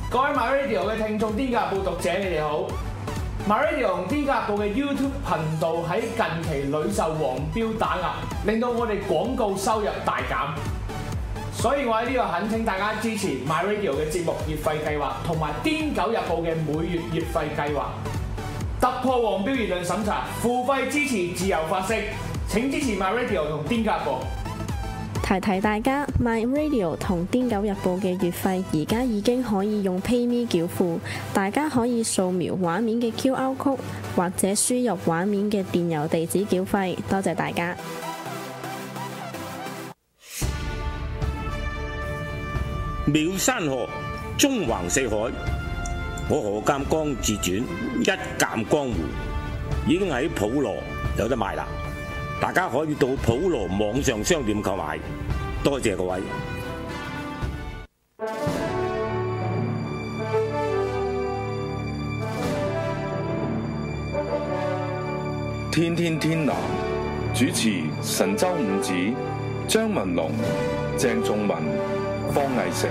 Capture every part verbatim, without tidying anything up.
各位 MyRadio 嘅聽眾、癲狗日報讀者，你哋好。MyRadio 同癲狗日報嘅 YouTube 頻道喺近期屢受黃標打壓，令到我哋廣告收入大減。所以我喺呢度懇請大家支持 MyRadio 嘅節目月費計劃，同埋癲狗日報嘅每月月費計劃。突破黃標言論審查，付費支持自由發聲。請支持 MyRadio 同癲狗日報。 提提大家 ，MyRadio 同癲狗日報嘅月費而家已經可以用 PayMe 繳付，大家可以掃描畫面嘅 Q R code 或者輸入畫面嘅電郵地址繳費。多謝大家。 妙山河，縱橫四海。我何鑑江自傳一鑑江湖已經喺普羅有得賣啦，大家可以到普羅網上商店購買。多謝各位。 天天天藍主持神州五子張文龍、鄭仲文、方毅成。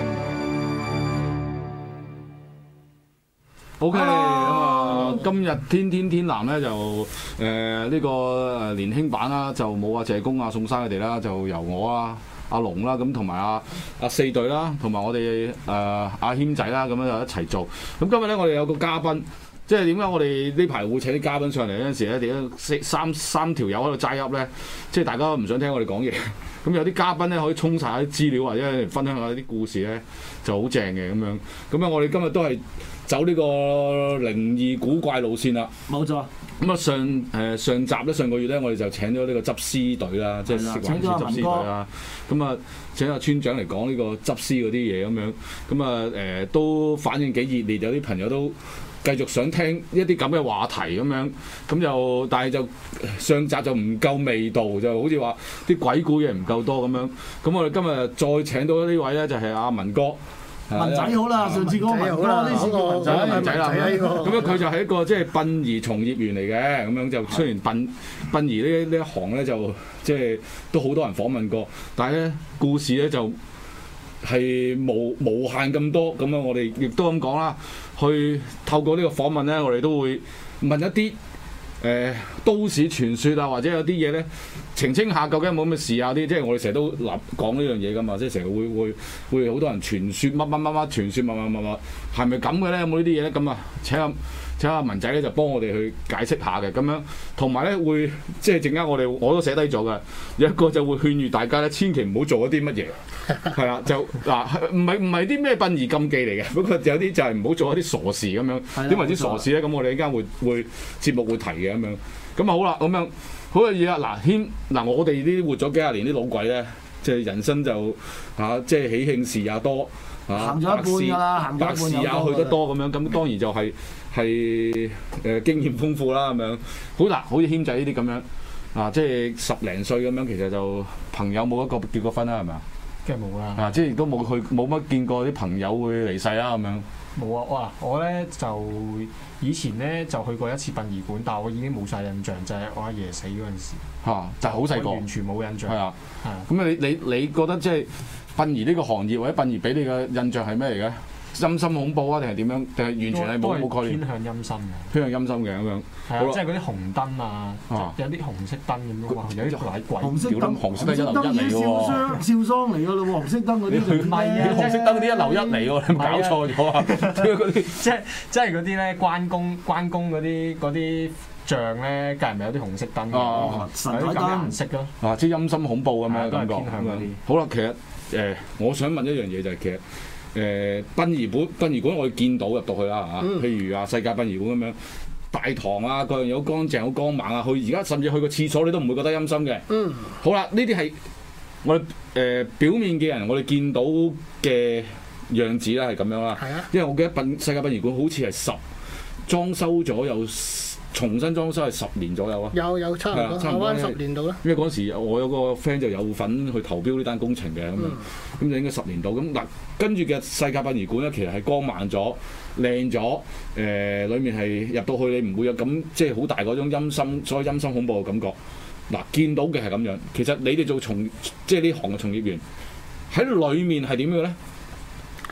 O.K. 咁啊，今日天天天藍咧就誒呢、呃這個誒年輕版啦，就冇阿謝公啊、宋生佢哋啦，就由我啊、阿龍啦，咁同埋阿阿四隊啦，同埋我哋誒阿謙仔啦，咁樣就一齊做。咁今日咧，我哋有個嘉賓，即係點解我哋呢排會請啲嘉賓上嚟嗰陣時咧，點解三三條友喺度齋噏咧？即係大家都唔想聽我哋講嘢。咁有啲嘉賓咧可以沖晒啲資料或者分享下啲故事咧，就好正嘅咁樣。咁啊，我哋今日都係走呢個靈異古怪路線啦。 冇錯。 咁啊上誒、呃、上集咧，上個月咧，我哋就請咗呢個執屍隊啦，即係食環署執屍隊啦。咁啊請阿村長嚟講呢個執屍嗰啲嘢咁樣。咁啊誒都反應幾熱烈，有啲朋友都繼續想聽一啲咁嘅話題咁樣，咁就但係就上集就唔夠味道，就好似話啲鬼故嘢唔夠多咁樣。咁我哋今日再請到呢位咧，就係阿文哥。 文仔好啦，上次嗰個文哥，呢次叫文仔， 文仔啦。咁樣佢就係一個即係殯儀從業員嚟嘅，咁樣就雖然殯殯儀呢呢一行咧就即係都好多人訪問過，但係咧故事咧就係無無限咁多。咁啊，我哋亦都咁講啦，去透過呢個訪問咧，我哋都會問一啲誒、呃、都市傳說啊，或者有啲嘢咧澄清下究竟有冇咁嘅事啊啲，即係我哋成日都立講呢樣嘢噶嘛，即係成日會會會好多人傳說乜乜乜乜傳說乜乜乜乜，係咪咁嘅咧？有冇呢啲嘢咧？咁啊，請阿請阿文仔咧就幫我哋去解釋下嘅咁樣，同埋咧會即係陣間我哋我都寫低咗嘅，有一個就會勸喻大家咧，千祈唔好做一啲乜嘢，係啦，就嗱唔係唔係啲咩殯儀禁忌嚟嘅，不過有啲就係唔好做一啲傻事咁樣。點為之傻事咧？咁我哋陣間會會節目會提嘅咁樣。咁啊好啦，咁樣好嘅嘢啊！嗱，謙嗱，我哋呢啲活咗幾廿年啲老鬼咧，即係人生就嚇、啊，即係喜慶事也多嚇， 行咗一半㗎啦，行咗一半百事也去得多咁樣，咁當然就係係誒經驗豐富啦咁樣。好嗱，好似謙仔呢啲咁樣啊，即係十零歲咁樣，其實就朋友冇一個結過婚啦，係咪啊？ 梗係冇啦。 啊，即係亦都冇去冇乜見過啲朋友會離世啦咁樣。 冇啊！哇！我咧就以前咧就去過一次殯儀館，但係我已經冇晒印象，就係、是、我阿爺死嗰陣時。嚇、啊！就係好細個， 完全冇印象。 係啊， 係啊。 咁啊，你你你覺得即係殯儀呢個行業或者殯儀俾你嘅印象係咩嚟嘅？陰森恐怖啊，定係點樣？定係完全係冇冇概念？ 偏向陰森嘅。 偏向陰森嘅咁樣。 係啊，即係嗰啲紅燈啊，有啲紅色燈咁樣，哇！有啲鬼鬼。 紅色燈， 紅色燈一流一嚟嘅喎。 笑喪嚟㗎咯喎，紅色燈嗰啲唔係啊， 紅色燈嗰啲一流一嚟喎，你搞錯咗啊！嗰啲即係即係嗰啲咧，關公關公嗰啲嗰啲像咧，隔籬咪有啲紅色燈嘅， 神台燈顏色咯。 啊，即係陰森恐怖咁樣感覺。 偏向嗰啲。 好啦，其實誒，我想問一樣嘢就係其實。誒殯儀館，殯儀館我哋見到入到去啦嚇，嗯、譬如啊世界殯儀館咁樣，大堂啊各樣嘢好乾淨好光猛啊，去而家甚至去個廁所你都唔會覺得陰森嘅。嗯，好啦，呢啲係我哋誒、呃、表面嘅人，我哋見到嘅樣子啦係咁樣啦。係啊，因為我記得殯世界殯儀館好似係十裝修咗有。重新裝修係十年左右啊！ 有有差唔多，台灣十年度啦。 因為嗰時我有個 friend 就有份去投標呢單工程嘅咁樣，咁、嗯、就應該十年度。咁嗱，跟住嘅世界殯儀館咧，其實係光猛咗、靚咗，誒、呃，裡面係入到去你唔會有咁即係好大嗰種陰森、所謂陰森恐怖嘅感覺。嗱，見到嘅係咁樣。其實你哋做從即係呢行嘅從業員喺裡面係點嘅咧？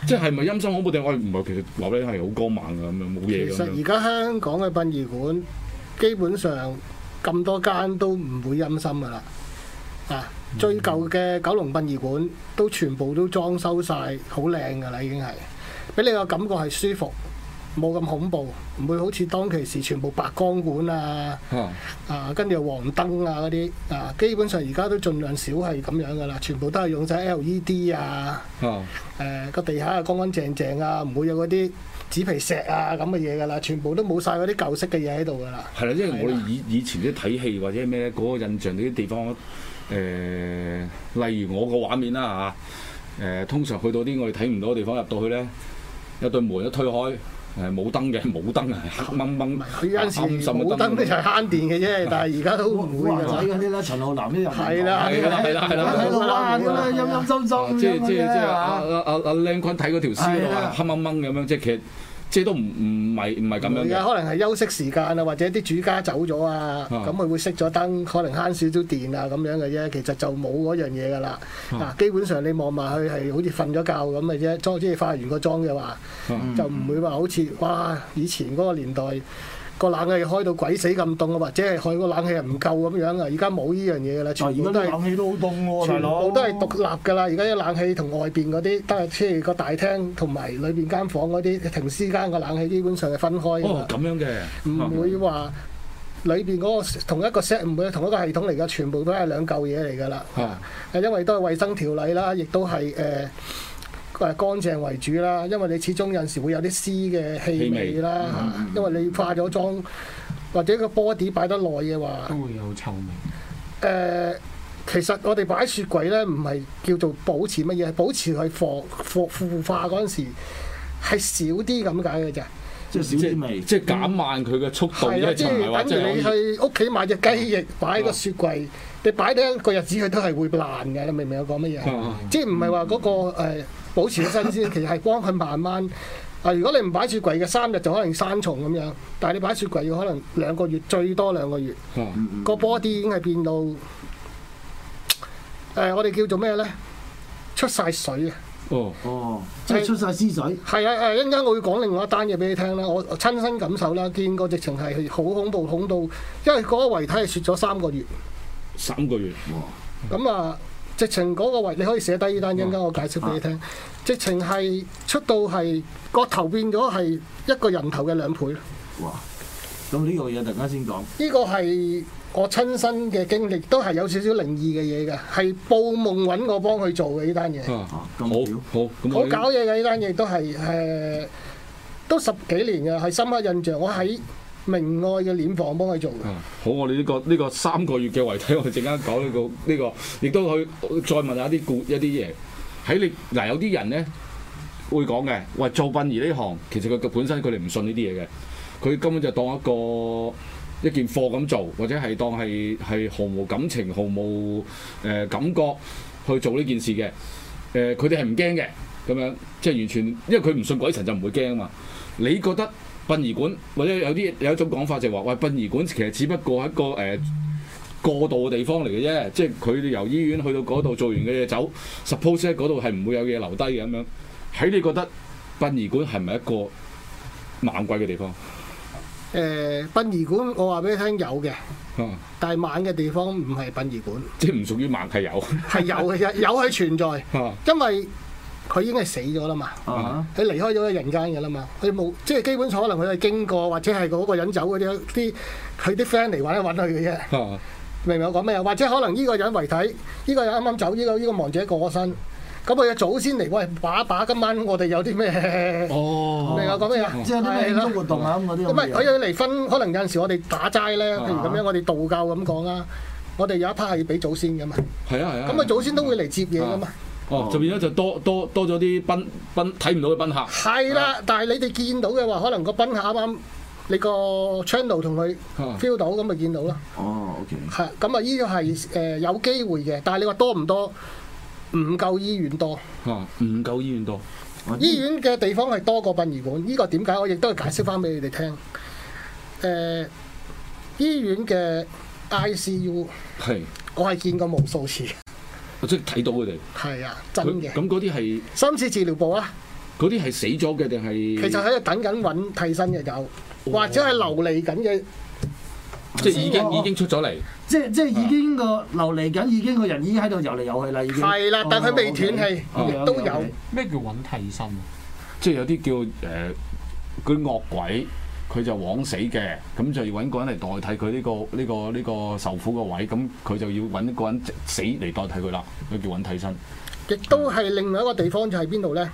即係咪陰森恐怖定我唔係？其實話咧係好光猛㗎咁樣，冇嘢咁樣。 其實而家香港嘅殯儀館基本上咁多間都唔會陰森㗎啦。啊，最舊嘅九龍殯儀館都全部都裝修晒，好靚㗎啦，已經係俾你個感覺係舒服。冇咁恐怖，唔會好似當其時全部白光管啊，啊，啊跟住又黃燈啊嗰啲啊，基本上而家都盡量少係咁樣噶啦，全部都係用晒 L E D 啊，誒個、啊呃、地下啊乾乾淨淨啊，唔會有嗰啲紙皮石啊咁嘅嘢噶啦，全部都冇晒嗰啲舊式嘅嘢喺度噶啦。係啦， 因為我哋以以前啲睇戲或者咩咧，嗰、嗰個印象啲地方誒、呃，例如我個畫面啦嚇，誒、呃、通常去到啲我哋睇唔到嘅地方入到去咧，有對門一推開。誒冇燈嘅，冇燈啊，黑掹掹。 佢有陣時冇燈咧就係慳電嘅啫，但係而家都唔會㗎。 睇嗰啲咧，陳浩南啲人係啦係啦係啦係啦， 喺度玩咁樣陰陰森森即係即係即係阿阿阿阿靚坤睇嗰條屍啊，黑掹掹咁樣，即係其實即係都唔唔係唔係咁樣嘅。 可能係休息時間啊，或者啲主家走咗啊，咁佢會熄咗燈，可能慳少少電啊咁樣嘅啫。其實就冇嗰樣嘢㗎啦。嗱，基本上你望埋去係好似瞓咗覺咁嘅啫。裝即係化完個妝嘅話，就唔會話好似哇以前嗰個年代個冷氣開到鬼死咁凍啊，或者係開個冷氣係唔夠咁樣啊。而家冇呢樣嘢㗎啦，全部都係冷氣都好凍喎， 全部都係獨立㗎啦。而家啲冷氣同外邊嗰啲都係即係個大廳同埋裏邊間房嗰啲停屍間個冷氣基本上係分開㗎。 哦，咁樣嘅， 唔會話裏邊嗰個同一個 set 唔會同一個系統嚟㗎，全部都係兩嚿嘢嚟㗎啦。係因為都係衞生條例啦，亦都係誒。呃誒乾淨為主啦，因為你始終有陣時會有啲屍嘅氣味啦，嗯嗯、因為你化咗妝或者個 body 擺得耐嘅話， 都會有臭味。誒、 呃，其實我哋擺雪櫃咧，唔係叫做保持乜嘢，係保持佢腐腐腐化嗰陣時係少啲咁解嘅咋。 即係少啲味， 即係減慢佢嘅速度。 係啊，即係等於你去屋企買隻雞翼擺喺個雪櫃，你擺得一個日子佢都係會爛嘅。你明唔明我講乜嘢？嗯、即係唔係話嗰個、呃、保持新鮮，其實係幫佢慢慢。啊，如果你唔擺雪櫃嘅三日就可能生蟲咁樣，但係你擺雪櫃要可能兩個月，最多兩個月。嗯、個 body 已經係變到誒、呃，我哋叫做咩咧？出晒水啊！ 哦哦，即係出晒屍水。係啊誒，一陣間我會講另外一單嘢俾你聽啦。我親身感受啦，見過直情係好恐怖，恐到因為嗰個遺體係雪咗三個月。 三個月。哇！ 咁啊，直情嗰個遺你可以寫低呢單，一陣間我解釋俾你聽。啊、直情係出到係個頭變咗係一個人頭嘅兩倍。 哇！咁呢個嘢突然間先講。呢個係我親身嘅經歷，都係有少少靈異嘅嘢嘅，係報夢揾我幫佢做嘅呢單嘢。 啊，咁好，好， 好搞嘢嘅呢單嘢都係誒，都十幾年嘅，係深刻印象。我喺明愛嘅殮房幫佢做嘅。 好，我哋呢個呢個三個月嘅遺體，我哋陣間講呢個呢個，亦都去再問下啲故一啲嘢。喺你嗱，有啲人咧會講嘅，喂，做殯儀呢行，其實佢本身佢哋唔信呢啲嘢嘅，佢根本就當一個一件貨咁做，或者係當係係毫無感情、毫無誒、呃、感覺去做呢件事嘅。誒佢哋係唔驚嘅，咁樣即係完全，因為佢唔信鬼神就唔會驚啊嘛。你覺得殯儀館或者有啲有一種講法就係話，喂，殯儀館其實只不過係一個誒、呃、過渡嘅地方嚟嘅啫，即係佢哋由醫院去到嗰度做完嘅嘢走 ，suppose 喺嗰度係唔會有嘢留低嘅咁樣。喺你覺得殯儀館係咪一個猛鬼嘅地方？ 誒、呃、殯儀館，我話俾你聽有嘅， 啊、但係猛嘅地方唔係殯儀館， 即係唔屬於猛，係有， 係有嘅，有係存在， 啊、 因為佢已經係死咗啦嘛，佢、啊、離開咗人間嘅啦嘛，佢冇即係基本上可能佢係經過或者係嗰個人走嗰啲啲佢啲 friend 嚟揾一揾佢嘅啫，啊、明唔明我講咩啊？或者可能呢個人遺體，呢、呢個人啱啱走，呢、呢個呢、呢個亡者過咗身。咁佢嘅祖先嚟，喂，把把今晚我哋有啲咩？哦，明我講咩啊？ 即係啲咩慶祝活動啊咁嗰啲。 唔係佢要嚟分，可能有陣時我哋打齋咧，譬如咁樣，我哋道教咁講啊，我哋有一 part 係要俾祖先噶嘛。係啊係啊。咁啊祖先都會嚟接嘢噶嘛。 哦，就變咗就多多多咗啲賓賓睇唔到嘅賓客。 係啦，但係你哋見到嘅話，可能個賓客啱啱你個 channel 同佢 feel 到，咁咪見到咯。 哦 ，OK。 係，咁啊呢個係誒有機會嘅，但係你話多唔多？唔夠醫院多， 嚇唔夠醫院多。 醫院嘅地方係多過殯儀館，呢個點解？我亦都係解釋翻俾你哋聽。誒，醫院嘅 I C U 係，我係見過無數次。 我即係睇到佢哋。 係啊，真嘅。 咁嗰啲係深切治療部啊。 嗰啲係死咗嘅定係？ 其實喺度等緊揾替身嘅有， 哦、 或者係流離緊嘅， 即係已經已經出咗嚟。 即係即係已經個流離緊，已經個人已經喺度遊嚟遊去啦，已經。 係啦，但佢未斷氣，亦都有。 咩叫揾替身啊？ 即係有啲叫誒嗰啲惡鬼，佢就枉死嘅，咁就要揾個人嚟代替佢呢、這個呢、這個呢、這個受苦個位，咁佢就要揾一個人死嚟代替佢啦，佢叫揾替身。 亦都係另外一個地方就係邊度咧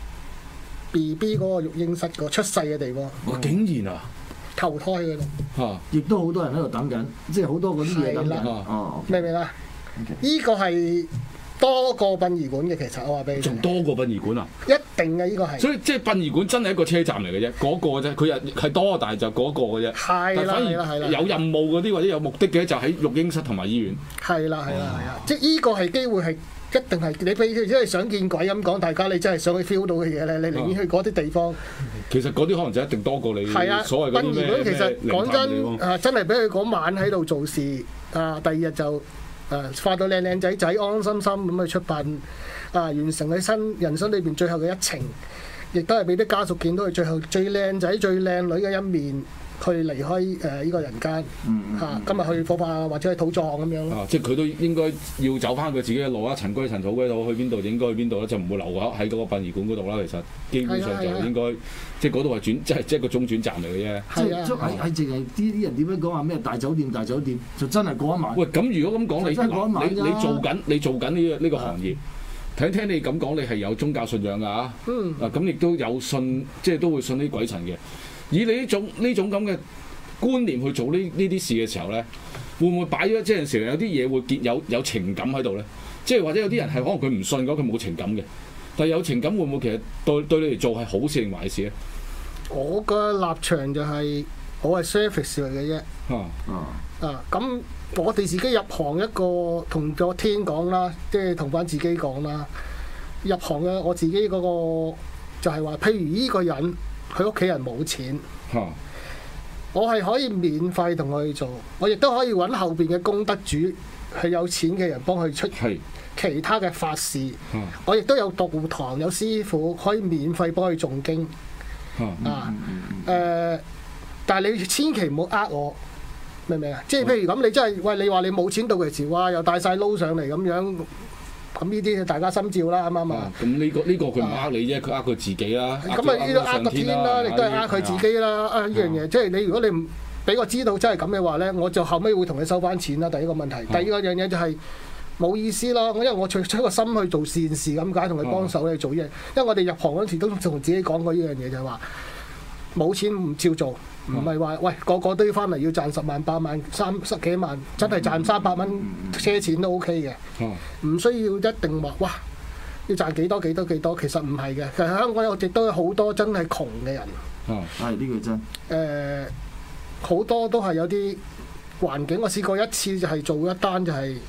？B B 嗰個育嬰室個出世嘅地方。 哇！竟然啊！ 投胎嘅咯。 嚇！ 亦都好多人喺度等緊，即係好多嗰啲嘢等緊。 哦， 明唔明啊？呢個係多過殯儀館嘅，其實我話俾你。 仲多過殯儀館啊！ 一定嘅呢個係。 所以即係殯儀館真係一個車站嚟嘅啫，嗰、那個啫，佢又係多，但係就嗰個嘅啫。 係啦，係啦，係啦。 有任務嗰啲或者有目的嘅就喺育嬰室同埋醫院。 係啦，係啦，係啊！即係呢個係機會係。一定係你譬如即係想見鬼咁講，大家你真係想去 feel 到嘅嘢咧，你寧願去嗰啲地方。 其實嗰啲可能就一定多過你所謂嗰啲咩咩其實講真啊，真係俾佢嗰晚喺度做事啊，第二日就啊化到靚靚仔仔，安安心心咁去出殯啊，完成佢新人生裏邊最後嘅一程，亦都係俾啲家屬見到佢最後最靚仔、最靚女嘅一面。去離開誒呢個人間嚇，今日去火化或者去土葬咁樣咯。 啊，即係佢都應該要走翻佢自己嘅路啦，塵歸塵，土歸土，去邊度就應該去邊度啦，就唔會留喺喺嗰個殯儀館嗰度啦。其實基本上就應該，即係嗰度係轉，即係即係個中轉站嚟嘅啫。 即係係係淨係啲啲人點樣講話咩大酒店大酒店，就真係嗰一晚。 喂，咁如果咁講，你你你做緊你做緊呢個呢個行業，聽聽你咁講，你係有宗教信仰㗎嚇。嗯。啊，咁亦都有信，即係都會信啲鬼神嘅。以你呢種呢種咁嘅觀念去做呢呢啲事嘅時候咧，會唔會擺咗即係時有啲嘢會結有有情感喺度咧？即係或者有啲人係可能佢唔信嗰，佢冇情感嘅，但係有情感會唔會其實對對你嚟做係好事定壞事咧？ 我嘅立場就係、是、我係 service 嚟嘅啫。 啊啊咁我哋自己入行一個同咗天講啦，即係同翻自己講啦。入行嘅我自己嗰個就係話，譬如呢個人。佢屋企人冇錢，啊、我係可以免費同佢去做，我亦都可以揾後邊嘅功德主係有錢嘅人幫佢出其他嘅法事，啊、我亦都有道堂有師傅可以免費幫佢誦經，啊誒，但係你千祈唔好呃我，明唔明啊？即係譬如咁，你真係喂你話你冇錢到嘅時，哇又帶晒撈上嚟咁樣。咁呢啲大家心照啦，啱唔啱啊？咁呢、呢個呢、呢個佢唔呃你啫，佢呃佢自己啦。咁啊呢個呃個天啦，亦都係呃佢自己啦。啊呢樣嘢，即係你如果你唔俾我知道真係咁嘅話咧，我就後尾會同你收翻錢啦。第一個問題，第二個樣嘢就係冇意思咯。我因為我出出個心去做善事咁解，同佢幫手去做嘢。因為我哋入行嗰時都同自己講過呢樣嘢，就係話冇錢唔照做。唔係話喂個個都要翻嚟要賺十萬八萬三十幾萬，真係賺三百蚊車錢都 OK 嘅，唔、嗯、需要一定話哇要賺幾多幾多幾多，其實唔係嘅。其實香港有亦都有好多真係窮嘅人，係呢個真。誒好、呃、多都係有啲環境。我試過一次就係做一單就係、是、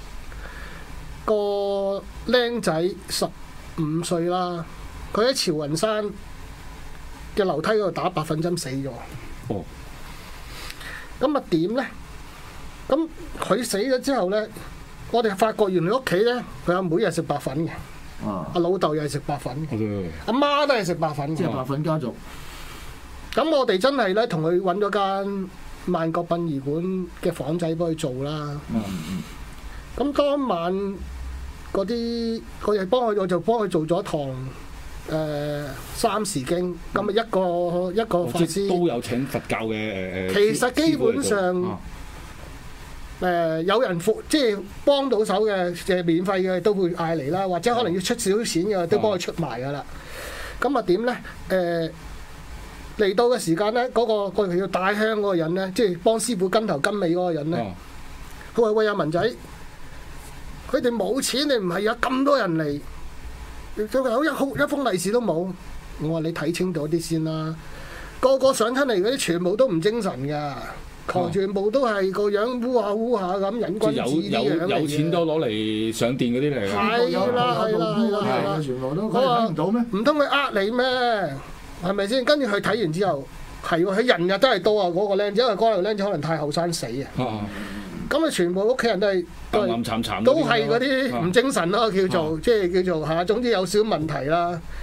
個僆仔十五歲啦，佢喺潮雲山嘅樓梯嗰度打白粉針死咗。哦，咁啊點咧？咁佢死咗之後咧，我哋發覺原來屋企咧，佢阿妹又係食白粉嘅，阿、啊、老豆又係食白粉嘅，阿媽都係食白粉嘅，即係白粉家族。咁我哋真係咧，同佢揾咗間萬國殯儀館嘅房仔幫佢做啦。咁、嗯、當晚嗰啲，我哋幫佢，我就幫佢做咗一堂。誒、呃、三時經，咁啊一個一個法師都有請佛教嘅誒誒。其實基本上誒、啊呃、有人付即係幫到手嘅，誒免費嘅都會嗌嚟啦，或者可能要出少少錢嘅都幫佢出埋噶啦。咁啊點咧？誒嚟到嘅時間咧，嗰、嗰個佢要帶香嗰個人咧，即係幫師傅跟頭跟尾嗰個人咧，佢話、啊：喂阿文仔，佢哋冇錢，你唔係有咁多人嚟？佢話好一封一封利是都冇，我話你睇清楚啲先啦。個個上親嚟嗰啲全部都唔精神㗎，狂全部都係個樣烏下烏下咁隱君子啲樣嚟嘅。有有錢都攞嚟上電嗰啲嚟㗎。係啦係啦係啦係啦，全部都睇唔到咩？唔通佢呃你咩？係咪先？跟住佢睇完之後，係喎，佢人日都係多啊嗰個僆仔，因為嗰個僆仔可能太後生死啊。咁啊，全部屋企人都係都係都係嗰啲唔精神咯，叫做即係叫做嚇，總之有少少問題啦。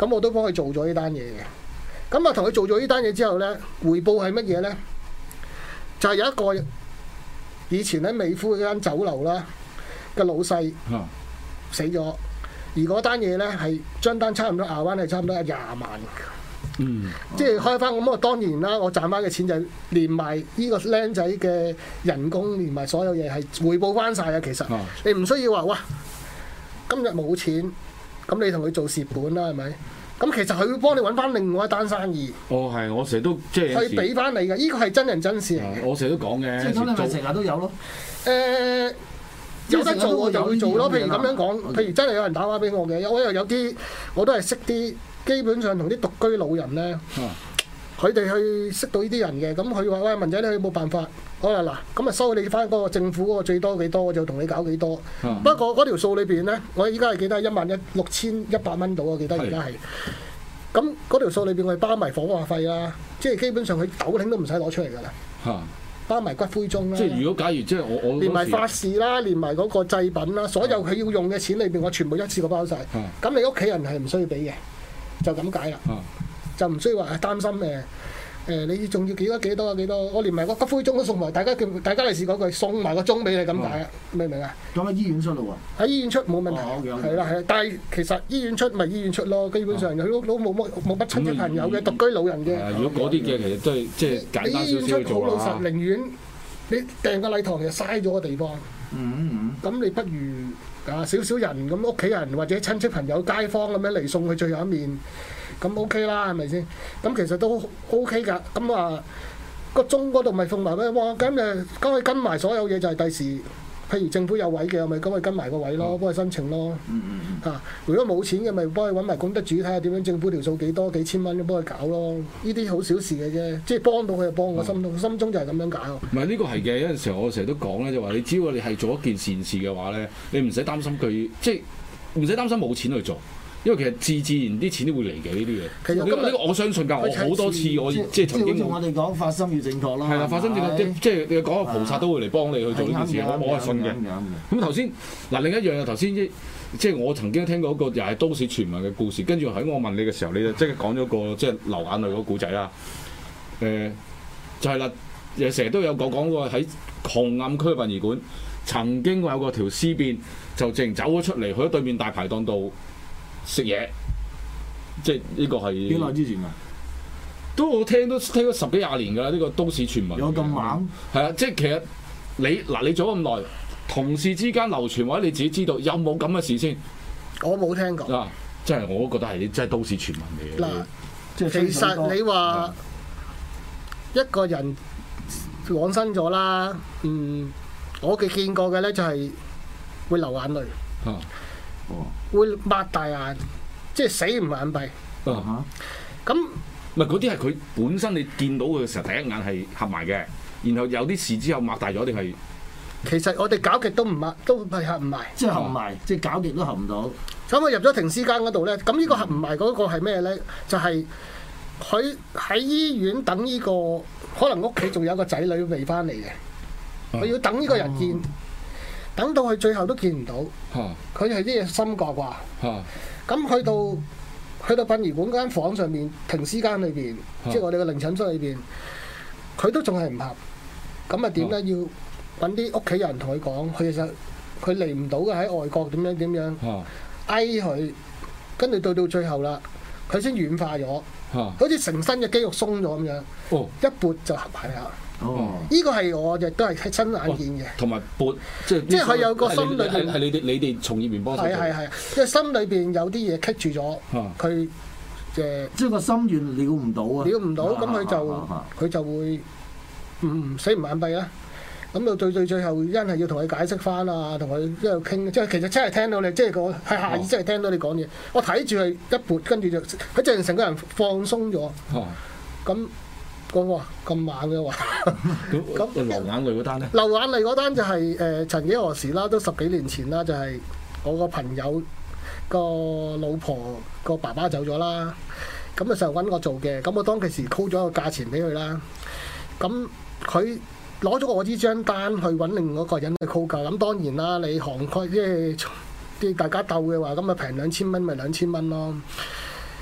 咁我都幫佢做咗呢單嘢嘅。咁啊，同佢做咗呢單嘢之後咧，回報係乜嘢咧？就係、是、有一個以前喺美孚嗰間酒樓啦嘅老細死咗，而嗰單嘢咧係張單差唔多亞灣係差唔多廿萬。嗯，即係開翻咁，我當然啦，我賺翻嘅錢就連埋呢個僆仔嘅人工，連埋所有嘢係回報翻晒啊！其實、啊、你唔需要話哇，今日冇錢，咁你同佢做蝕本啦，係咪？咁其實佢會幫你揾翻另外一單生意。哦，係，我成日都即係去俾翻你嘅，呢個係真人真事嚟嘅。我成日都講嘅，即係咁你咪成日都有咯。誒、呃，有得做我就會做咯。譬如咁樣講，譬如真係有人打電話俾我嘅，我又有啲我都係識啲。基本上同啲獨居老人咧，佢哋、啊、去識到呢啲人嘅，咁佢話：喂，文仔你冇辦法，我話嗱，咁啊收你翻嗰個政府嗰個最多幾多，我就同你搞幾多。啊、不過嗰條數裏邊咧，我依家係記得係一萬一六千一百蚊到，我記得而家係。咁嗰條數裏邊我係包埋火化費啦，即係基本上佢斗零都唔使攞出嚟㗎啦。啊包埋骨灰盅啦，即係如果假如即係我我連埋法事啦，連埋嗰個祭品啦，所有佢要用嘅錢裏邊，我全部一次過包晒。咁、啊、你屋企人係唔需要俾嘅。就咁解啦，啊、就唔需要話擔心誒誒、呃，你仲要幾多幾多啊幾多？我連埋個骨灰盅都送埋，大家叫大家嚟試嗰句，送埋個盅俾你咁解啊？明唔明啊？咁喺醫院出咯喎，喺醫院出冇問題，係啦係啦。但係其實醫院出咪醫院出咯，基本上都都冇乜冇乜親戚朋友嘅獨居老人嘅。如果嗰啲嘅其實都係即係簡單少少做啦。你醫院出好老實，寧願你訂個禮堂就嘥咗個地方。嗯嗯。咁你不如。啊！少少人咁屋企人或者親戚朋友街坊咁樣嚟送佢最後一面，咁 OK 啦，係咪先？咁其實都 OK 㗎。咁啊個鐘嗰度咪送埋咩？哇！咁誒，咁佢跟埋所有嘢就係第時，譬如政府有位嘅，咪咁佢跟埋個位咯，幫佢申請咯。嗯嗯嗯。嚇！如果冇錢嘅，咪幫佢揾埋功德主睇下點樣政府條數幾多幾千蚊，咁幫佢搞咯。呢啲好小事嘅啫，即係幫到佢就幫，我心中心中就係咁樣搞。唔係呢個係嘅，有陣時候我成日都講咧，就話你只要你係做一件善事嘅話咧，你唔使擔心佢，即係唔使擔心冇錢去做。因為其實自自然啲錢都會嚟嘅呢啲嘢。其實今日呢個我相信㗎，我好多次我即係曾經。我哋講發心要正確啦。係啦，發心正確即即係你講個菩薩都會嚟幫你去做呢件事，我我係信嘅。咁頭先嗱另一樣啊，頭先即即係我曾經聽過一個又係都市傳聞嘅故事，跟住喺我問你嘅時候，你就即刻講咗個即係流眼淚嗰個故仔啦。誒就係啦，誒成日都有講講過喺紅磡區嘅殯儀館曾經有個條屍變就直情走咗出嚟，去咗對面大排檔度食嘢，即係呢個係幾耐之前啊？都我聽都聽咗十幾廿年㗎啦，呢、這個都市傳聞。有咁猛？係啊，即係其實你嗱，你做咗咁耐，同事之間流傳或者你自己知道有冇咁嘅事先？我冇聽過。嗱、啊，即係我都覺得係真係都市傳聞嚟嘅。嗱、啊，其實你話一個人往生咗啦，嗯，我嘅見過嘅咧就係會流眼淚。啊哦、會擘大眼，即係死唔眼閉。咁唔係嗰啲係佢本身你見到佢嘅時候，第一眼係合埋嘅，然後有啲事之後擘大咗定係？其實我哋搞極都唔擘，都係合唔埋。即係合唔埋，即係搞極都合唔到。咁我入咗停屍間嗰度咧，咁呢個合唔埋嗰個係咩咧？就係佢喺醫院等呢、這個，可能屋企仲有個仔女未翻嚟嘅，佢、啊、要等呢個人見。啊等到佢最後都見唔到，佢係啲嘢心覺啩。咁、啊、去到去到殯儀館間房上面停屍間裏邊，啊、即係我哋嘅靈診室裏邊，佢都仲係唔合。咁啊點咧？要揾啲屋企人同佢講，佢其實佢嚟唔到嘅，喺外國點樣點樣，哀佢，跟住到到最後啦，佢先軟化咗，啊、好似成身嘅肌肉鬆咗咁樣，哦、一撥就合埋啦。哦，呢個係我亦都係親眼見嘅，同埋撥即係即係佢有個心裏邊係你哋你哋從業員幫手做，係係係，即係心裏邊有啲嘢棘住咗，佢誒即係個心願了唔到啊，了唔到咁佢就佢就會唔死唔眼閉啦。咁到最最最後，因係要同佢解釋翻啊，同佢一路傾，即係其實真係聽到你，即係個係下意識係聽到你講嘢。我睇住係一撥，跟住就佢淨係成個人放鬆咗，咁。講哇咁猛嘅話，咁流眼淚嗰單咧？流眼淚嗰單就係、是、誒、呃、曾幾何時啦，都十幾年前啦，就係、是、我個朋友個老婆個爸爸走咗啦，咁啊就揾我做嘅，咁我當其時 call 咗個價錢俾佢啦，咁佢攞咗我呢張單去揾另外一個人去 call 價，咁當然啦，你行開即係啲大家鬥嘅話，咁啊平兩千蚊咪兩千蚊咯。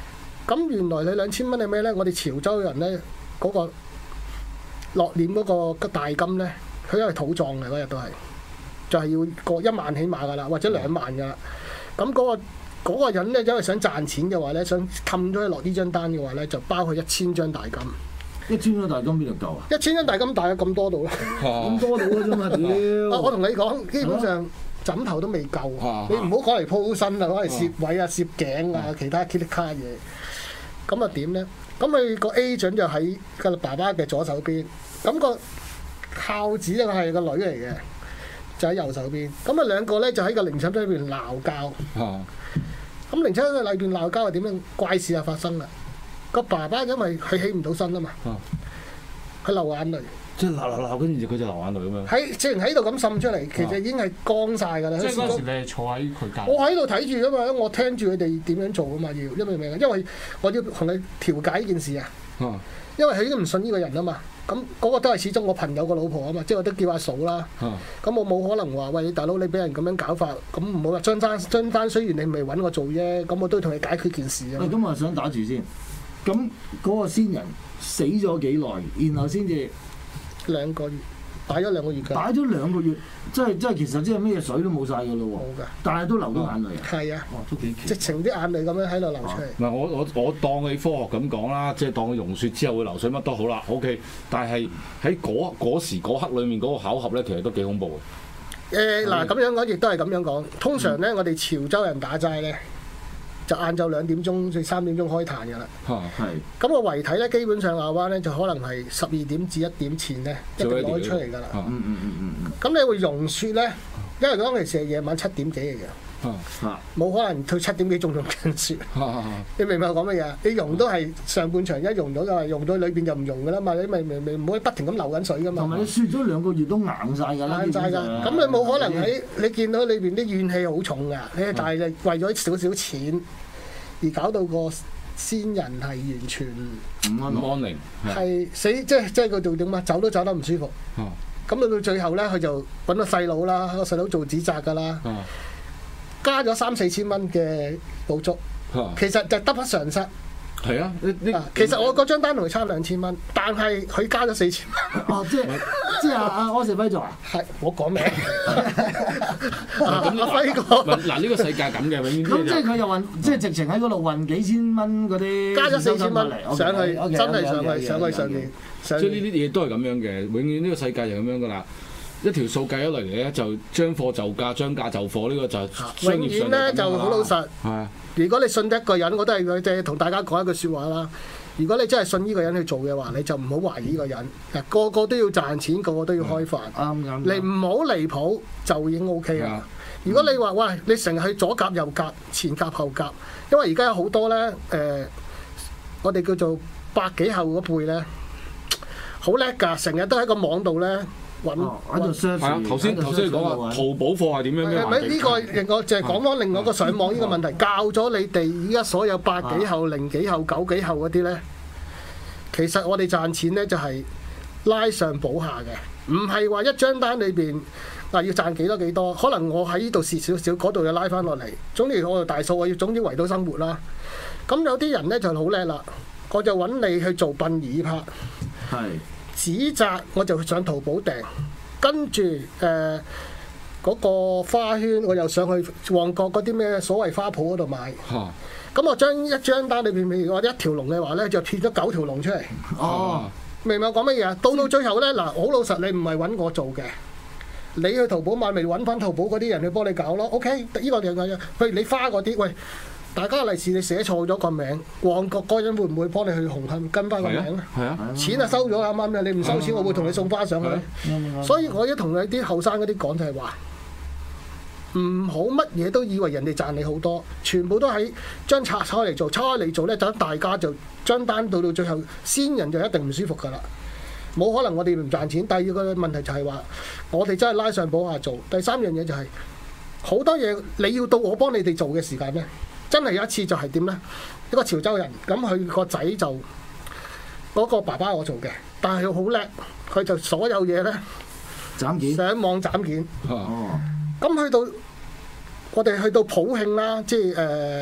咁原來你兩千蚊係咩咧？我哋潮州人咧嗰、嗰個落殮嗰個大金咧，佢因為土葬嘅嗰日都係，就係、係、要過一萬起碼㗎啦，或者兩萬㗎啦。咁嗰、嗰個嗰個人咧，因為想賺錢嘅話咧，想冚咗落呢張單嘅話咧，就包佢一千張大金。 一千張大金邊度夠啊？ 一千張大金大咗咁多度啦， 咁多度嘅啫嘛，屌！ 我同你講，基本上枕頭都未夠， 啊、 你唔好講嚟鋪身啊，攞嚟攝位啊、攝頸啊、其他 kit 卡嘢。咁啊點咧？咁佢個 agent 就喺個爸爸嘅左手邊，咁、個孝子咧係個女嚟嘅，就喺右手邊。咁啊兩個咧就喺個靈診室裏邊鬧交。咁靈診室裏邊鬧交係點樣？怪事就發生啦。個爸爸因為佢起唔到身啊嘛，佢流眼淚， 即係鬧鬧鬧，跟住佢就流眼淚咁樣。 喺直情喺度咁滲出嚟，其實已經係乾晒㗎啦。 即係嗰陣時你係坐喺佢隔離。 我喺度睇住啊嘛，我聽住佢哋點樣做啊嘛，要因為明啊，因為我要同佢調解呢件事啊。因為佢已經唔信呢個人啊嘛，咁嗰個都係始終我朋友個老婆啊嘛，即係我都叫阿嫂啦。咁我冇可能話喂，大佬你俾人咁樣搞法，咁唔好話張單張單，雖然你唔係揾我做啫，咁我都同你解決件事啊。 咁我想打住先。咁嗰個先人死咗幾耐，然後先至兩個月，擺咗兩個月㗎。 擺咗兩個月，即係即係其實即係咩水都冇晒㗎咯喎。 冇㗎， 但係都流到眼淚啊。 係啊， 哦，都幾直情啲眼淚咁樣喺度流出嚟。 唔係我我我當你科學咁講啦，即係當佢溶雪之後會流水乜都好啦。OK，但係喺嗰嗰時嗰刻裡面嗰個巧合咧，其實都幾恐怖嘅。 誒嗱咁樣講，亦都係咁樣講。通常咧，我哋潮州人打齋咧，就晏晝兩點鐘至三點鐘開壇㗎啦。 係。 咁個遺體咧，基本上亞灣咧就可能係十二點至一點前咧，一定攞出嚟㗎啦。 嗯嗯嗯嗯嗯。 咁你會溶雪咧，因為嗰陣時係夜晚七點幾嚟嘅。冇可能到七點幾仲溶緊雪。你明白我講乜嘢？你溶都係上半場一溶咗就係溶到裏邊就唔溶㗎啦嘛，你咪咪咪唔可以不停咁流緊水㗎嘛。 同埋你雪咗兩個月都硬晒㗎啦。 硬晒㗎，咁你冇可能喺你見到裏邊啲怨氣好重㗎，你但係為咗少少錢而搞到個先人係完全唔安安寧， 係死即係即係佢做點啊？走都走得唔舒服。咁到到最後咧，佢就揾個細佬啦，個細佬做指責㗎啦。加咗三四千蚊嘅補足，其實就得不償失。 係啊， 其實我嗰張單同佢差兩千蚊，但係佢加咗四千蚊。 哦，即係即係阿阿柯士輝做啊？ 係，我講名。 咁阿輝哥。 嗱呢個世界咁嘅，永遠咁即係佢又運，即係直情喺嗰度運幾千蚊嗰啲。 加咗四千蚊上去，真係上去上去上面。 即係呢啲嘢都係咁樣嘅，永遠呢個世界就咁樣噶啦。一條數計咗嚟咧，就將貨就價，將價就貨，呢、呢個就係商業上。永遠咧就好老實。係。如果你信得一個人，我都係即係同大家講一句説話啦。如果你真係信呢個人去做嘅話，你就唔好懷疑呢個人。嗱，個個都要賺錢，個個都要開飯。啱啱。你唔好離譜就已經 O K 啦。如果你話喂，你成日去左夾右夾，前夾後夾，因為而家有好多咧誒、呃，我哋叫做百幾後嗰輩咧，好叻㗎，成日都喺個網度咧。揾喺度 search 係啊！頭先頭先你講話淘寶貨係點樣咩？ 咪呢個另外就係講翻另外一個上網呢個問題，教咗你哋而家所有八幾後、零幾後、九幾後嗰啲咧，其實我哋賺錢咧就係拉上補下嘅，唔係話一張單裏邊嗱要賺幾多幾多，可能我喺呢度蝕少少，嗰度又拉翻落嚟。總之我大數，我要總之圍到生活啦。咁有啲人咧就好叻啦，我就揾你去做殯儀拍。係。紙紮我就上淘寶訂，跟住誒嗰個花圈我又上去旺角嗰啲咩所謂花鋪嗰度買。咁、啊、我將一張單裏邊，譬如話一條龍嘅話咧，就貼咗九條龍出嚟。哦，明唔明我講乜嘢啊？到到最後咧，嗱，好老實，你唔係揾我做嘅，你去淘寶買咪揾翻淘寶嗰啲人去幫你搞咯。OK，呢個就係譬如你花嗰啲，喂。大家利是你寫錯咗個名，旺角嗰人會唔會幫你去紅磡跟翻個名咧？係啊，啊錢啊收咗啱啱嘅，你唔收錢，我會同你送花上去。啊啊、所以我一同你啲後生嗰啲講就係話，唔好乜嘢都以為人哋賺你好多，全部都係將拆開嚟做，拆開嚟做咧，就大家就將單到到最後，先人就一定唔舒服㗎啦。冇可能我哋唔賺錢。第二個問題就係話，我哋真係拉上補下做。第三樣嘢就係、是、好多嘢你要到我幫你哋做嘅時間咧。真係有一次就係點咧？一個潮州人咁，佢個仔就嗰、嗰個爸爸我做嘅，但係佢好叻，佢就所有嘢咧斬件上網斬件。哦，咁去到我哋去到普慶啦，即係誒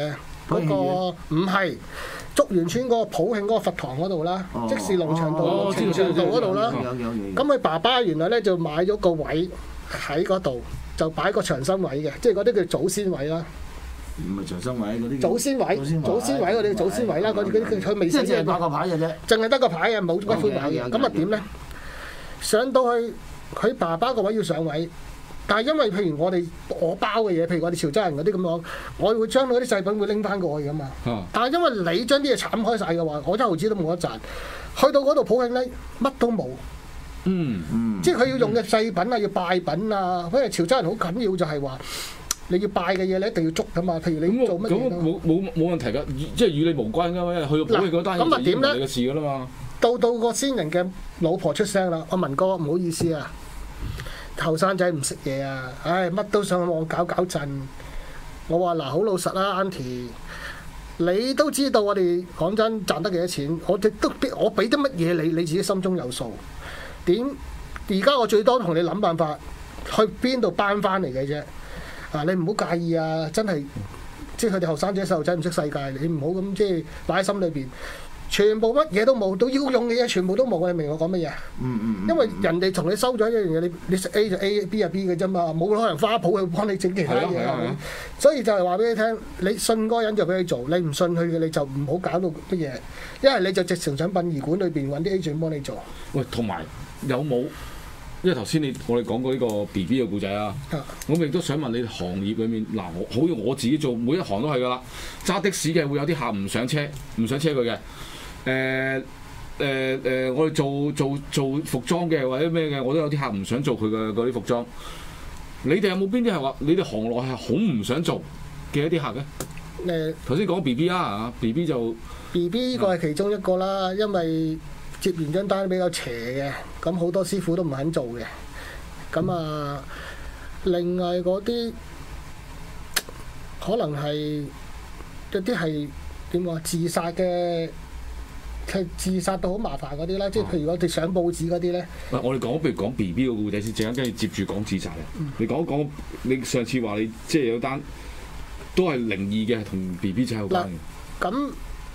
嗰個唔係竹園村嗰個普慶嗰個佛堂嗰度啦，即是龍翔道、呈祥道嗰度啦。咁佢爸爸原來咧就買咗個位喺嗰度，就擺個長生位嘅，即係嗰啲叫祖先位啦。 唔係長生位嗰啲。祖先位，祖先位嗰啲祖先位啦，嗰啲嗰啲佢未死嘅。 即係掛個牌嘅啫。 淨係得個牌嘅，冇骨灰牌嘅。咁啊點咧？上到去佢爸爸個位要上位。但係因為譬如我哋我包嘅嘢，譬如我哋潮州人嗰啲咁樣，我會將嗰啲製品會拎翻過去噶嘛。啊、但係因為你將啲嘢剷開晒嘅話，我一毫子都冇得賺。去到嗰度普慶咧，乜都冇。 嗯嗯。 即係佢要用嘅製品啊，要拜品啊，因為潮州人好緊要就係話，你要拜嘅嘢你一定要捉噶嘛。譬如你做乜嘢咁冇冇冇問題㗎，即係與你無關㗎嘛。去到普慶嗰單嘢就已經唔係你嘅事㗎啦嘛。 到到個先人嘅老婆出聲啦，阿文哥唔好意思啊。後生仔唔識嘢啊！唉，乜都上網搞搞震。我話嗱，好老實啦 ，Auntie，你都知道我哋講真賺得幾多錢，我哋都我俾啲乜嘢你，你自己心中有數。點而家我最多同你諗辦法，去邊度搬翻嚟嘅啫。啊，你唔好介意啊！真係，即係佢哋後生仔細路仔唔識世界，你唔好咁即係擺喺心裏邊。全部乜嘢都冇，都要用嘅嘢全部都冇，你明我講乜嘢？ 嗯嗯嗯。 因為人哋同你收咗一樣嘢，你你食 A 就 A，B 就 B 嘅啫嘛，冇可能花圃去幫你整其他嘢。係啊係啊。所以就係話俾你聽，你信嗰個人就俾佢做，你唔信佢嘅你就唔好搞到乜嘢，一係你就直情上殯儀館裏邊揾啲 agent 幫你做。 喂，同埋有冇？因為頭先你我哋講過呢個 B B 嘅故仔啊，我亦都想問你行業裏面嗱，我好似我自己做每一行都係㗎啦，揸的士嘅會有啲客唔上車，唔上車佢嘅。誒誒誒，我哋做做做服裝嘅或者咩嘅，我都有啲客唔想做佢嘅嗰啲服裝。你哋有冇邊啲係話你哋行內係好唔想做嘅一啲客嘅？誒頭先講 B B 啊，B B 就 B B 呢個係其中一個啦，因為接完張單比較邪嘅，咁好多師傅都唔肯做嘅。咁啊，另外嗰啲可能係一啲係點講自殺嘅。係自殺到好麻煩嗰啲啦，即係譬如我哋上報紙嗰啲咧。 喂，我哋講不如講 B B 個故仔先，陣間跟住接住講自殺啊！嗯、你講講你上次話你即係有單都係靈異嘅，同 B B 仔有關嘅。 咁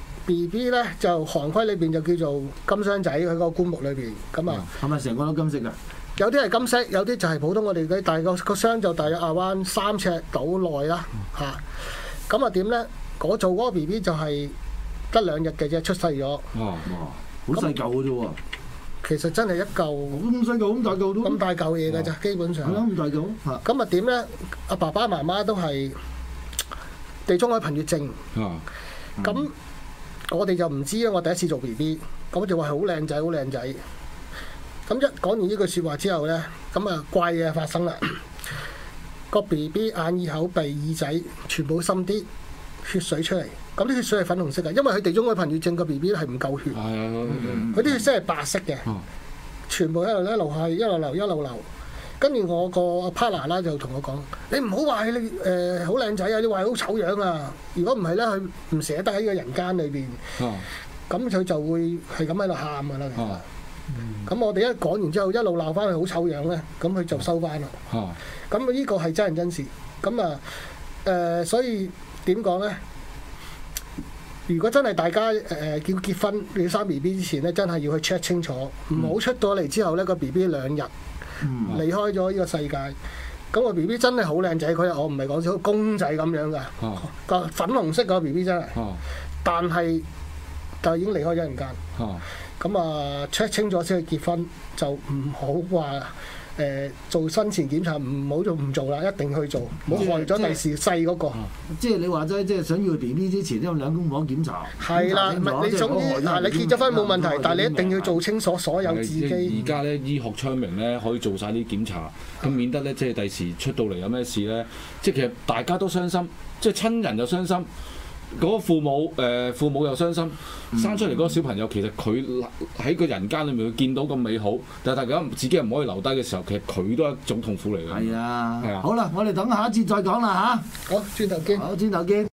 B B 咧就行規裏邊就叫做金箱仔，喺個棺木裏邊咁啊。 係咪成個都金色㗎？ 有啲係金色，有啲就係普通我哋嗰啲，但係個個箱就大約亞灣三尺到內啦嚇。咁啊點咧？我做嗰個 B B 就係、是。得兩日嘅啫，出世咗。 哇！好細嚿嘅啫喎。 其實真係一嚿。 咁細嚿咁大嚿都。咁大嚿嘢嘅咋，基本上。 係咯，咁大嚿。嚇。 咁啊點咧？阿爸爸媽媽都係地中海貧血症。啊。咁我哋就唔知啦。我第一次做 B B，咁就話係好靚仔，好靚仔。咁一講完呢句説話之後咧，咁啊怪嘢發生啦。個 B B 眼耳口鼻耳仔全部滲啲血水出嚟。咁啲血水係粉紅色嘅，因為佢地中海貧血症個 B B 係唔夠血，佢啲血色係白色嘅，全部一路一路係一路流一路流。跟住我個 partner 啦就同我講：你唔好話你誒好靚仔啊，你話佢好醜樣啊！如果唔係咧，佢唔捨得喺個人間裏邊，咁佢就會係咁喺度喊㗎啦。其實，咁我哋一講完之後，一路鬧翻佢好醜樣咧，咁佢就收翻啦。咁呢個係真人真事。咁啊誒，所以點講咧？如果真係大家誒、呃、叫結婚要生 B B 之前咧，真係要去 check 清楚，唔好、嗯、出到嚟之後咧個 B B 兩日、嗯、離開咗呢個世界。咁個 B B 真係好靚仔，佢我唔係講笑，公仔咁樣噶，個、啊、粉紅色個 B B 真係，啊、但係就已經離開咗人間。咁啊 check 清楚先去結婚，就唔好話。誒、呃、做生前檢查唔好做唔做啦，一定去做，唔好害咗第時細嗰個。 即係你話齋，即係想要 B B 之前，因為兩公婆檢查。 係啦，唔係你總之嗱，你結咗婚冇問題，但係你一定要做清楚所有自己。 而家咧醫學昌明咧，可以做晒啲檢查，咁免得咧即係第時出到嚟有咩事咧，即係其實大家都傷心，即係親人又傷心。嗰個父母誒、呃、父母又傷心，生出嚟嗰個小朋友其實佢喺個人間裏面佢見到咁美好，但係大家自己又唔可以留低嘅時候，其實佢都係一種痛苦嚟嘅。 係啊， 係啊。 好啦，我哋等下一節再講啦吓， 好，轉頭見。 好，轉頭見。